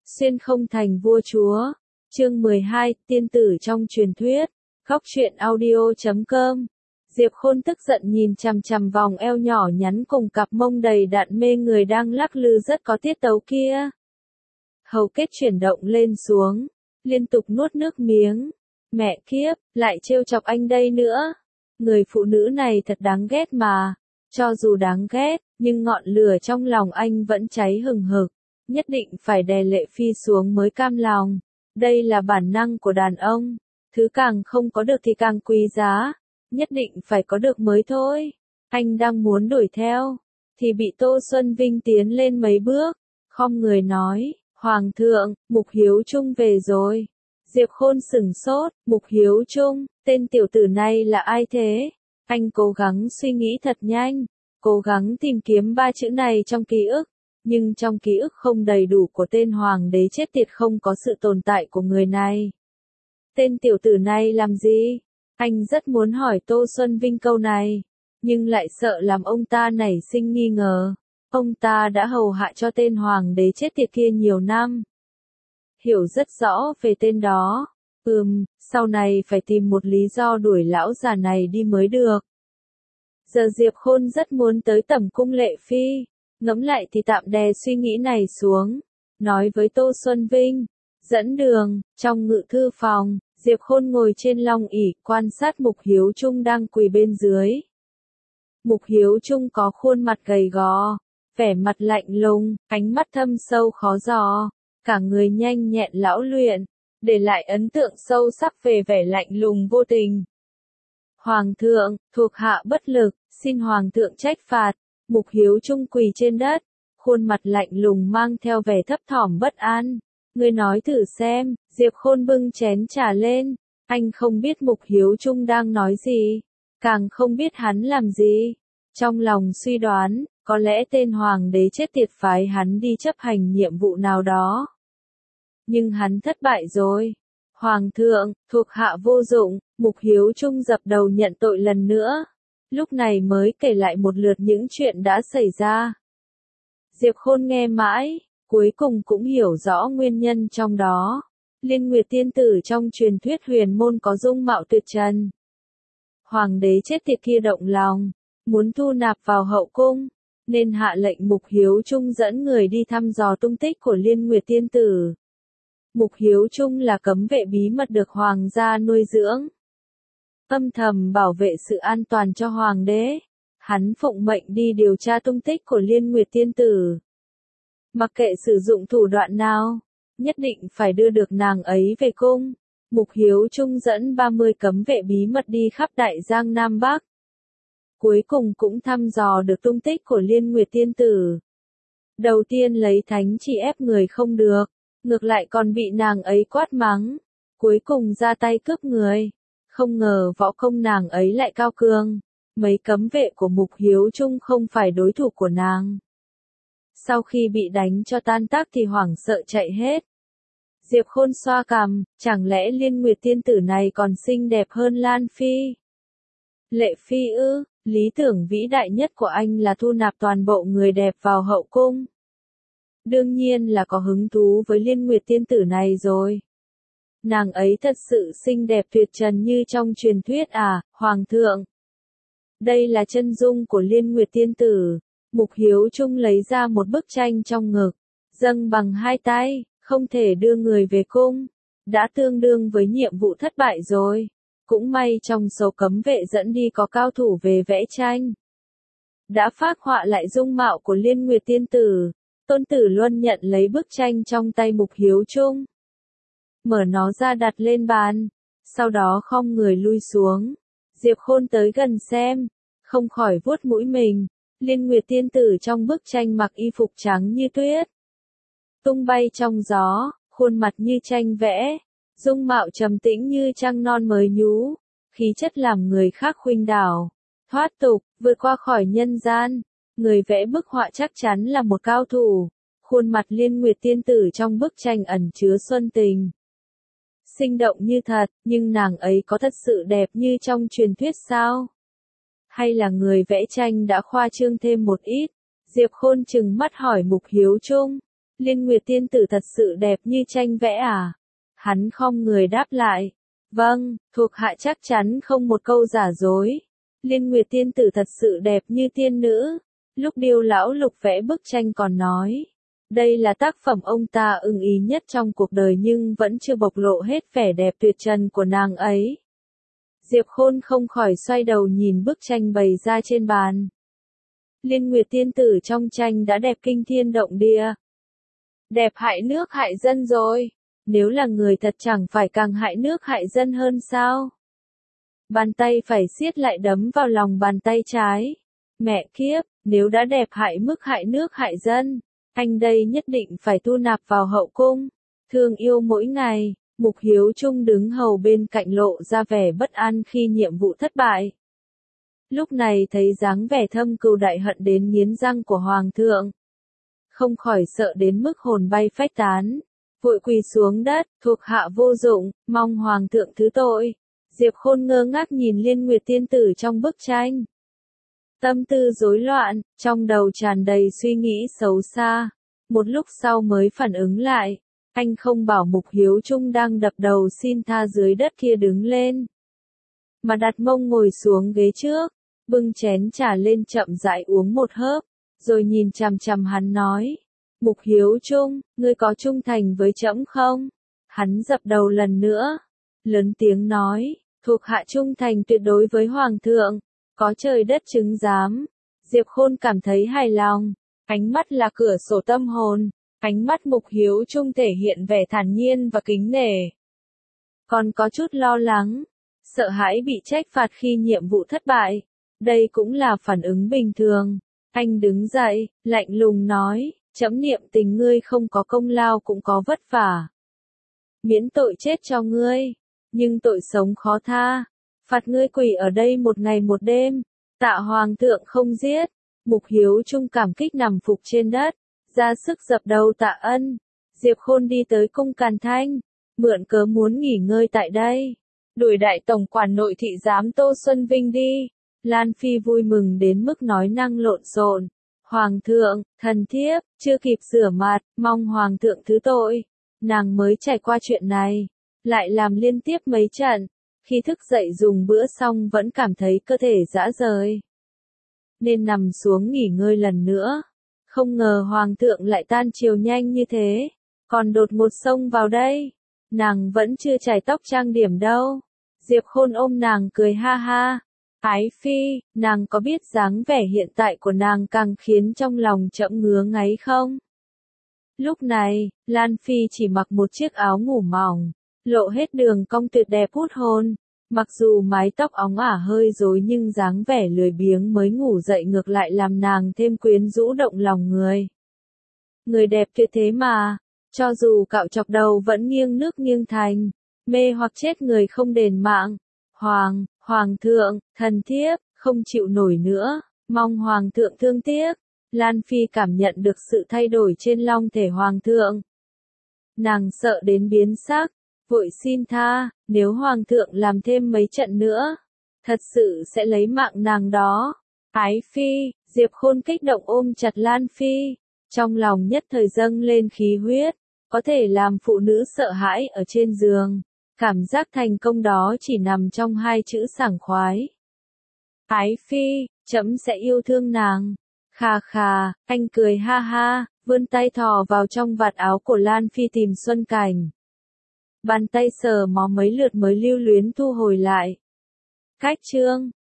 Xuyên không thành vua chúa. Chương 12, tiên tử trong truyền thuyết. Góc truyện audio.com. Diệp Khôn tức giận nhìn chằm chằm vòng eo nhỏ nhắn cùng cặp mông đầy đặn mê người đang lắc lư rất có tiết tấu kia. Hầu kết chuyển động lên xuống, liên tục nuốt nước miếng. Mẹ kiếp, lại trêu chọc anh đây nữa. Người phụ nữ này thật đáng ghét mà. Cho dù đáng ghét, nhưng ngọn lửa trong lòng anh vẫn cháy hừng hực. Nhất định phải đè Lệ Phi xuống mới cam lòng. Đây là bản năng của đàn ông. Thứ càng không có được thì càng quý giá. Nhất định phải có được mới thôi. Anh đang muốn đuổi theo, thì bị Tô Xuân Vinh tiến lên mấy bước, khom người nói, Hoàng thượng, Mục Hiếu Trung về rồi. Diệp Khôn sửng sốt, Mục Hiếu Trung, tên tiểu tử này là ai thế? Anh cố gắng suy nghĩ thật nhanh, cố gắng tìm kiếm ba chữ này trong ký ức, nhưng trong ký ức không đầy đủ của tên hoàng đế chết tiệt không có sự tồn tại của người này. Tên tiểu tử này làm gì? Anh rất muốn hỏi Tô Xuân Vinh câu này, nhưng lại sợ làm ông ta nảy sinh nghi ngờ. Ông ta đã hầu hạ cho tên hoàng đế chết tiệt kia nhiều năm. Hiểu rất rõ về tên đó. Sau này phải tìm một lý do đuổi lão già này đi mới được. Giờ Diệp Khôn rất muốn tới tẩm cung Lệ Phi. Ngẫm lại thì tạm đè suy nghĩ này xuống. Nói với Tô Xuân Vinh. Dẫn đường, trong ngự thư phòng, Diệp Khôn ngồi trên long ỷ quan sát Mục Hiếu Trung đang quỳ bên dưới. Mục Hiếu Trung có khuôn mặt gầy gò, vẻ mặt lạnh lùng, ánh mắt thâm sâu khó dò, cả người nhanh nhẹn lão luyện, để lại ấn tượng sâu sắc về vẻ lạnh lùng vô tình. Hoàng thượng, thuộc hạ bất lực, xin Hoàng thượng trách phạt. Mục Hiếu Trung quỳ trên đất, khuôn mặt lạnh lùng mang theo vẻ thấp thỏm bất an. Ngươi nói thử xem. Diệp Khôn bưng chén trà lên. Anh không biết Mục Hiếu Trung đang nói gì, càng không biết hắn làm gì. Trong lòng suy đoán, có lẽ tên hoàng đế chết tiệt phái hắn đi chấp hành nhiệm vụ nào đó. Nhưng hắn thất bại rồi. Hoàng thượng, thuộc hạ vô dụng. Mục Hiếu Trung dập đầu nhận tội lần nữa. Lúc này mới kể lại một lượt những chuyện đã xảy ra. Diệp Khôn nghe mãi, cuối cùng cũng hiểu rõ nguyên nhân trong đó. Liên Nguyệt tiên tử trong truyền thuyết huyền môn có dung mạo tuyệt trần. Hoàng đế chết tiệt kia động lòng, muốn thu nạp vào hậu cung, nên hạ lệnh Mục Hiếu Trung dẫn người đi thăm dò tung tích của Liên Nguyệt tiên tử. Mục Hiếu Trung là cấm vệ bí mật được hoàng gia nuôi dưỡng, âm thầm bảo vệ sự an toàn cho hoàng đế. Hắn phụng mệnh đi điều tra tung tích của Liên Nguyệt tiên tử. Mặc kệ sử dụng thủ đoạn nào, nhất định phải đưa được nàng ấy về cung. Mục Hiếu Trung dẫn 30 cấm vệ bí mật đi khắp Đại Giang Nam Bắc. Cuối cùng cũng thăm dò được tung tích của Liên Nguyệt tiên tử. Đầu tiên lấy thánh chỉ ép người không được, ngược lại còn bị nàng ấy quát mắng. Cuối cùng ra tay cướp người. Không ngờ võ công nàng ấy lại cao cường. Mấy cấm vệ của Mục Hiếu Trung không phải đối thủ của nàng. Sau khi bị đánh cho tan tác thì hoảng sợ chạy hết. Diệp Khôn xoa cằm, chẳng lẽ Liên Nguyệt tiên tử này còn xinh đẹp hơn Lan Phi? Lệ Phi ư? Lý tưởng vĩ đại nhất của anh là thu nạp toàn bộ người đẹp vào hậu cung. Đương nhiên là có hứng thú với Liên Nguyệt tiên tử này rồi. Nàng ấy thật sự xinh đẹp tuyệt trần như trong truyền thuyết à, Hoàng thượng? Đây là chân dung của Liên Nguyệt tiên tử. Mục Hiếu Trung lấy ra một bức tranh trong ngực, dâng bằng hai tay, không thể đưa người về cung. Đã tương đương với nhiệm vụ thất bại rồi. Cũng may trong số cấm vệ dẫn đi có cao thủ về vẽ tranh. Đã phác họa lại dung mạo của Liên Nguyệt tiên tử. Tôn Tử Luân nhận lấy bức tranh trong tay Mục Hiếu Trung, mở nó ra đặt lên bàn, sau đó khom người lui xuống. Diệp Khôn tới gần xem, không khỏi vuốt mũi mình. Liên Nguyệt tiên tử trong bức tranh mặc y phục trắng như tuyết, tung bay trong gió, khuôn mặt như tranh vẽ, dung mạo trầm tĩnh như trăng non mới nhú, khí chất làm người khác khuynh đảo, thoát tục, vượt qua khỏi nhân gian. Người vẽ bức họa chắc chắn là một cao thủ. Khuôn mặt Liên Nguyệt tiên tử trong bức tranh ẩn chứa xuân tình, sinh động như thật, nhưng nàng ấy có thật sự đẹp như trong truyền thuyết sao? Hay là người vẽ tranh đã khoa trương thêm một ít? Diệp Khôn trừng mắt hỏi Mục Hiếu Trung. Liên Nguyệt tiên tử thật sự đẹp như tranh vẽ à? Hắn khom người đáp lại. Vâng, thuộc hạ chắc chắn không một câu giả dối. Liên Nguyệt tiên tử thật sự đẹp như tiên nữ. Lúc Điêu lão lục vẽ bức tranh còn nói. Đây là tác phẩm ông ta ưng ý nhất trong cuộc đời nhưng vẫn chưa bộc lộ hết vẻ đẹp tuyệt trần của nàng ấy. Diệp Khôn không khỏi xoay đầu nhìn bức tranh bày ra trên bàn. Liên Nguyệt tiên tử trong tranh đã đẹp kinh thiên động địa. Đẹp hại nước hại dân rồi. Nếu là người thật chẳng phải càng hại nước hại dân hơn sao? Bàn tay phải siết lại đấm vào lòng bàn tay trái. Mẹ kiếp, nếu đã đẹp hại mức hại nước hại dân, anh đây nhất định phải thu nạp vào hậu cung. Thương yêu mỗi ngày, Mục Hiếu Trung đứng hầu bên cạnh lộ ra vẻ bất an khi nhiệm vụ thất bại. Lúc này thấy dáng vẻ thâm cừu đại hận đến nghiến răng của Hoàng thượng. Không khỏi sợ đến mức hồn bay phách tán. Vội quỳ xuống đất, thuộc hạ vô dụng, mong Hoàng thượng thứ tội. Diệp Khôn ngơ ngác nhìn Liên Nguyệt tiên tử trong bức tranh. Tâm tư rối loạn, trong đầu tràn đầy suy nghĩ xấu xa. Một lúc sau mới phản ứng lại. Anh không bảo Mục Hiếu Trung đang đập đầu xin tha dưới đất kia đứng lên. Mà đặt mông ngồi xuống ghế trước, bưng chén trà lên chậm rãi uống một hớp, rồi nhìn chằm chằm hắn nói. Mục Hiếu Trung, ngươi có trung thành với trẫm không? Hắn dập đầu lần nữa, lớn tiếng nói, thuộc hạ trung thành tuyệt đối với Hoàng thượng, có trời đất chứng giám. Diệp Khôn cảm thấy hài lòng, ánh mắt là cửa sổ tâm hồn, ánh mắt Mục Hiếu Trung thể hiện vẻ thản nhiên và kính nể. Còn có chút lo lắng, sợ hãi bị trách phạt khi nhiệm vụ thất bại, đây cũng là phản ứng bình thường. Anh đứng dậy, lạnh lùng nói. Trẫm niệm tình ngươi không có công lao cũng có vất vả. Miễn tội chết cho ngươi, nhưng tội sống khó tha. Phạt ngươi quỳ ở đây một ngày một đêm, tạ Hoàng thượng không giết. Mục Hiếu Trung cảm kích nằm phục trên đất, ra sức dập đầu tạ ân. Diệp Khôn đi tới cung Càn Thanh, mượn cớ muốn nghỉ ngơi tại đây. Đuổi đại tổng quản nội thị giám Tô Xuân Vinh đi. Lan Phi vui mừng đến mức nói năng lộn xộn. Hoàng thượng, thần thiếp, chưa kịp rửa mặt, mong Hoàng thượng thứ tội. Nàng mới trải qua chuyện này, lại làm liên tiếp mấy trận. Khi thức dậy dùng bữa xong vẫn cảm thấy cơ thể rã rời. Nên nằm xuống nghỉ ngơi lần nữa. Không ngờ Hoàng thượng lại tan chiều nhanh như thế. Còn đột ngột xông vào đây. Nàng vẫn chưa chải tóc trang điểm đâu. Diệp Khôn ôm nàng cười ha ha. Ái phi, nàng có biết dáng vẻ hiện tại của nàng càng khiến trong lòng trẫm ngứa ngáy không? Lúc này, Lan Phi chỉ mặc một chiếc áo ngủ mỏng, lộ hết đường cong tuyệt đẹp hút hồn. Mặc dù mái tóc óng ả hơi rối nhưng dáng vẻ lười biếng mới ngủ dậy ngược lại làm nàng thêm quyến rũ động lòng người. Người đẹp tuyệt thế mà, cho dù cạo chọc đầu vẫn nghiêng nước nghiêng thành, mê hoặc chết người không đền mạng. Hoàng thượng, thần thiếp, không chịu nổi nữa, mong Hoàng thượng thương tiếc. Lan Phi cảm nhận được sự thay đổi trên long thể Hoàng thượng. Nàng sợ đến biến sắc, vội xin tha, nếu Hoàng thượng làm thêm mấy trận nữa, thật sự sẽ lấy mạng nàng đó. Ái Phi, Diệp Khôn kích động ôm chặt Lan Phi, trong lòng nhất thời dâng lên khí huyết, có thể làm phụ nữ sợ hãi ở trên giường. Cảm giác thành công đó chỉ nằm trong hai chữ sảng khoái. Ái Phi, trẫm sẽ yêu thương nàng. Khà khà, anh cười ha ha, vươn tay thò vào trong vạt áo của Lan Phi tìm Xuân Cảnh. Bàn tay sờ mó mấy lượt mới lưu luyến thu hồi lại. Cách chương